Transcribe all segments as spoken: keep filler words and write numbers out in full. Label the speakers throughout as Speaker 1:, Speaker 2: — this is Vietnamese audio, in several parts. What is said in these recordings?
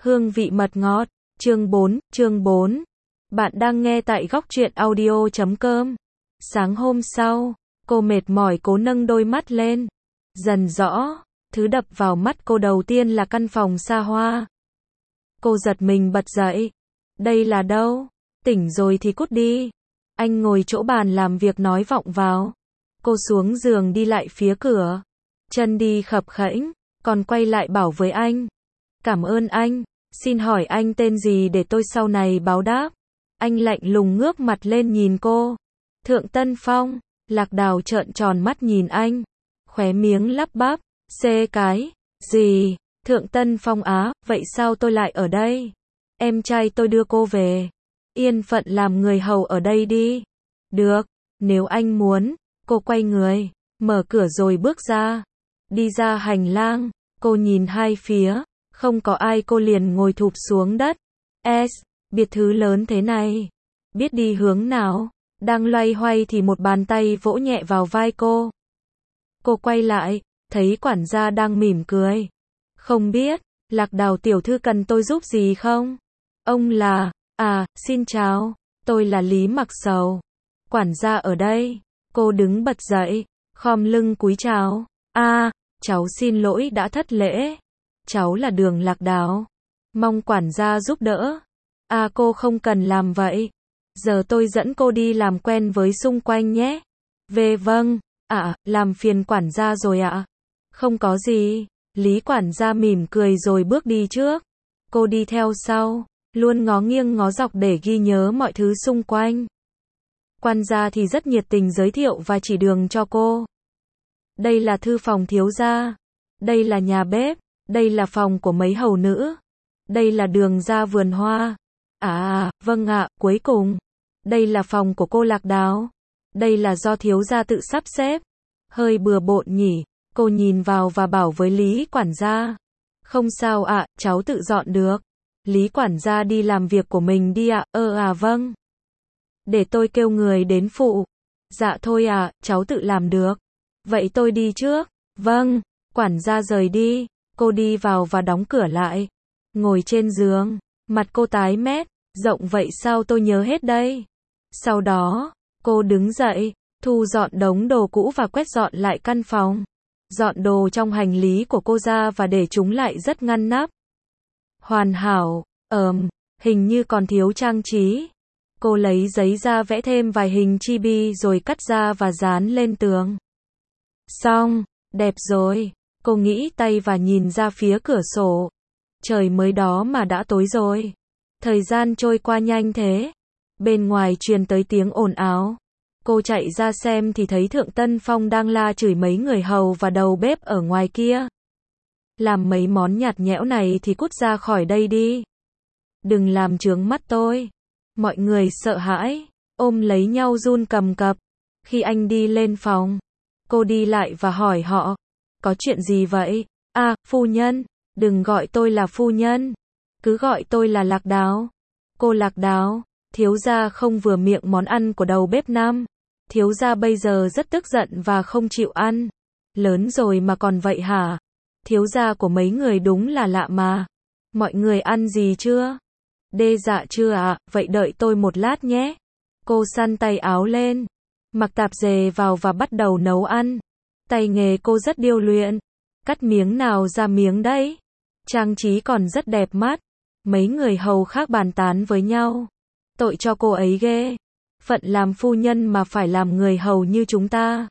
Speaker 1: Hương vị mật ngọt. Chương bốn, chương bốn. Bạn đang nghe tại góc truyện audio chấm com. Sáng hôm sau, cô mệt mỏi cố nâng đôi mắt lên. Dần rõ, thứ đập vào mắt cô đầu tiên là căn phòng xa hoa. Cô giật mình bật dậy. Đây là đâu? Tỉnh rồi thì cút đi. Anh ngồi chỗ bàn làm việc nói vọng vào. Cô xuống giường đi lại phía cửa. Chân đi khập khẽnh, còn quay lại bảo với anh. Cảm ơn anh, xin hỏi anh tên gì để tôi sau này báo đáp. Anh lạnh lùng ngước mặt lên nhìn cô. Thượng Tân Phong. Lạc Đào trợn tròn mắt nhìn anh. Khóe miếng lắp bắp. Xê cái. Gì? Thượng Tân Phong á, vậy sao tôi lại ở đây? Em trai tôi đưa cô về. Yên phận làm người hầu ở đây đi. Được, nếu anh muốn. Cô quay người, mở cửa rồi bước ra. Đi ra hành lang, cô nhìn hai phía. Không có ai cô liền ngồi thụp xuống đất. S, biệt thự lớn thế này. Biết đi hướng nào. Đang loay hoay thì một bàn tay vỗ nhẹ vào vai cô. Cô quay lại, thấy quản gia đang mỉm cười. Không biết, Lạc Đào tiểu thư cần tôi giúp gì không? Ông là, à, xin chào, tôi là Lý Mặc Sầu. Quản gia ở đây. Cô đứng bật dậy, khom lưng cúi chào. A, à, cháu xin lỗi đã thất lễ. Cháu là Đường Lạc Đào. Mong quản gia giúp đỡ. À cô không cần làm vậy. Giờ tôi dẫn cô đi làm quen với xung quanh nhé. Về vâng, ạ, à, làm phiền quản gia rồi ạ. À. Không có gì. Lý quản gia mỉm cười rồi bước đi trước. Cô đi theo sau, luôn ngó nghiêng ngó dọc để ghi nhớ mọi thứ xung quanh. Quan gia thì rất nhiệt tình giới thiệu và chỉ đường cho cô. Đây là thư phòng thiếu gia. Đây là nhà bếp. Đây là phòng của mấy hầu nữ. Đây là đường ra vườn hoa. À, à vâng ạ, cuối cùng. Đây là phòng của cô Lạc Đào. Đây là do thiếu gia tự sắp xếp. Hơi bừa bộn nhỉ. Cô nhìn vào và bảo với Lý quản gia. Không sao ạ, à, cháu tự dọn được. Lý quản gia đi làm việc của mình đi ạ. Ơ à vâng. Để tôi kêu người đến phụ. Dạ thôi à, cháu tự làm được. Vậy tôi đi trước. Vâng. Quản gia rời đi. Cô đi vào và đóng cửa lại. Ngồi trên giường. Mặt cô tái mét. Rộng vậy sao tôi nhớ hết đây. Sau đó, cô đứng dậy. Thu dọn đống đồ cũ và quét dọn lại căn phòng. Dọn đồ trong hành lý của cô ra và để chúng lại rất ngăn nắp. Hoàn hảo. Ờm, hình như còn thiếu trang trí. Cô lấy giấy ra vẽ thêm vài hình chibi rồi cắt ra và dán lên tường. Xong, đẹp rồi. Cô nghĩ tay và nhìn ra phía cửa sổ. Trời mới đó mà đã tối rồi. Thời gian trôi qua nhanh thế. Bên ngoài truyền tới tiếng ồn ào. Cô chạy ra xem thì thấy Thượng Tân Phong đang la chửi mấy người hầu và đầu bếp ở ngoài kia. Làm mấy món nhạt nhẽo này thì cút ra khỏi đây đi. Đừng làm chướng mắt tôi. Mọi người sợ hãi, ôm lấy nhau run cầm cập. Khi anh đi lên phòng, cô đi lại và hỏi họ. Có chuyện gì vậy? À, phu nhân, đừng gọi tôi là phu nhân. Cứ gọi tôi là Lạc Đào. Cô Lạc Đào, thiếu gia không vừa miệng món ăn của đầu bếp nam. Thiếu gia bây giờ rất tức giận và không chịu ăn. Lớn rồi mà còn vậy hả? Thiếu gia của mấy người đúng là lạ mà. Mọi người ăn gì chưa? Đê dạ chưa ạ, à? Vậy đợi tôi một lát nhé. Cô săn tay áo lên, mặc tạp dề vào và bắt đầu nấu ăn. Tay nghề cô rất điêu luyện. Cắt miếng nào ra miếng đấy. Trang trí còn rất đẹp mắt. Mấy người hầu khác bàn tán với nhau. Tội cho cô ấy ghê. Phận làm phu nhân mà phải làm người hầu như chúng ta.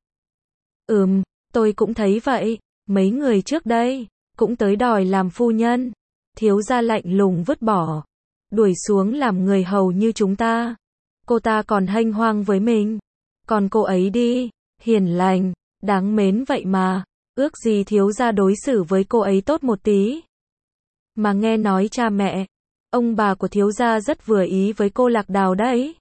Speaker 1: Ừm, tôi cũng thấy vậy. Mấy người trước đây cũng tới đòi làm phu nhân. Thiếu gia lạnh lùng vứt bỏ. Đuổi xuống làm người hầu như chúng ta. Cô ta còn hênh hoang với mình. Còn cô ấy đi, hiền lành, đáng mến vậy mà. Ước gì thiếu gia đối xử với cô ấy tốt một tí. Mà nghe nói cha mẹ, ông bà của thiếu gia rất vừa ý với cô Lạc Đào đấy.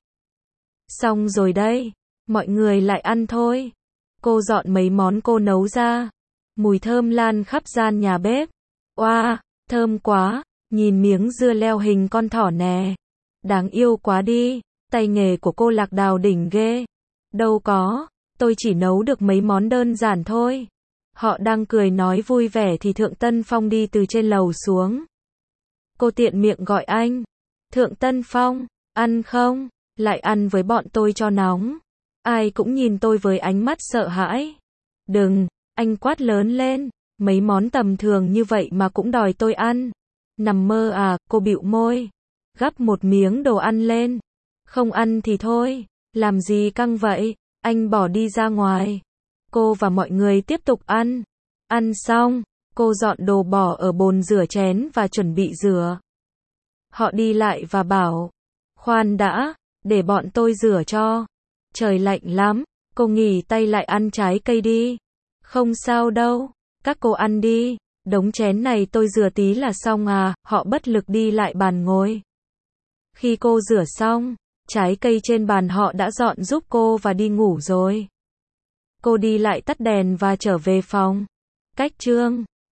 Speaker 1: Xong rồi đây, mọi người lại ăn thôi. Cô dọn mấy món cô nấu ra. Mùi thơm lan khắp gian nhà bếp. Oa, wow, thơm quá. Nhìn miếng dưa leo hình con thỏ nè. Đáng yêu quá đi. Tay nghề của cô Lạc Đào đỉnh ghê. Đâu có, tôi chỉ nấu được mấy món đơn giản thôi. Họ đang cười nói vui vẻ thì Thượng Tân Phong đi từ trên lầu xuống. Cô tiện miệng gọi anh. Thượng Tân Phong, ăn không? Lại ăn với bọn tôi cho nóng. Ai cũng nhìn tôi với ánh mắt sợ hãi. Đừng, anh quát lớn lên. Mấy món tầm thường như vậy mà cũng đòi tôi ăn. Nằm mơ à, cô bĩu môi. Gắp một miếng đồ ăn lên. Không ăn thì thôi. Làm gì căng vậy? Anh bỏ đi ra ngoài. Cô và mọi người tiếp tục ăn. Ăn xong, cô dọn đồ bỏ ở bồn rửa chén và chuẩn bị rửa. Họ đi lại và bảo, khoan đã, để bọn tôi rửa cho. Trời lạnh lắm, cô nghỉ tay lại ăn trái cây đi. Không sao đâu, các cô ăn đi, đống chén này tôi rửa tí là xong à, họ bất lực đi lại bàn ngồi. Khi cô rửa xong, trái cây trên bàn họ đã dọn giúp cô và đi ngủ rồi. Cô đi lại tắt đèn và trở về phòng. Cách chương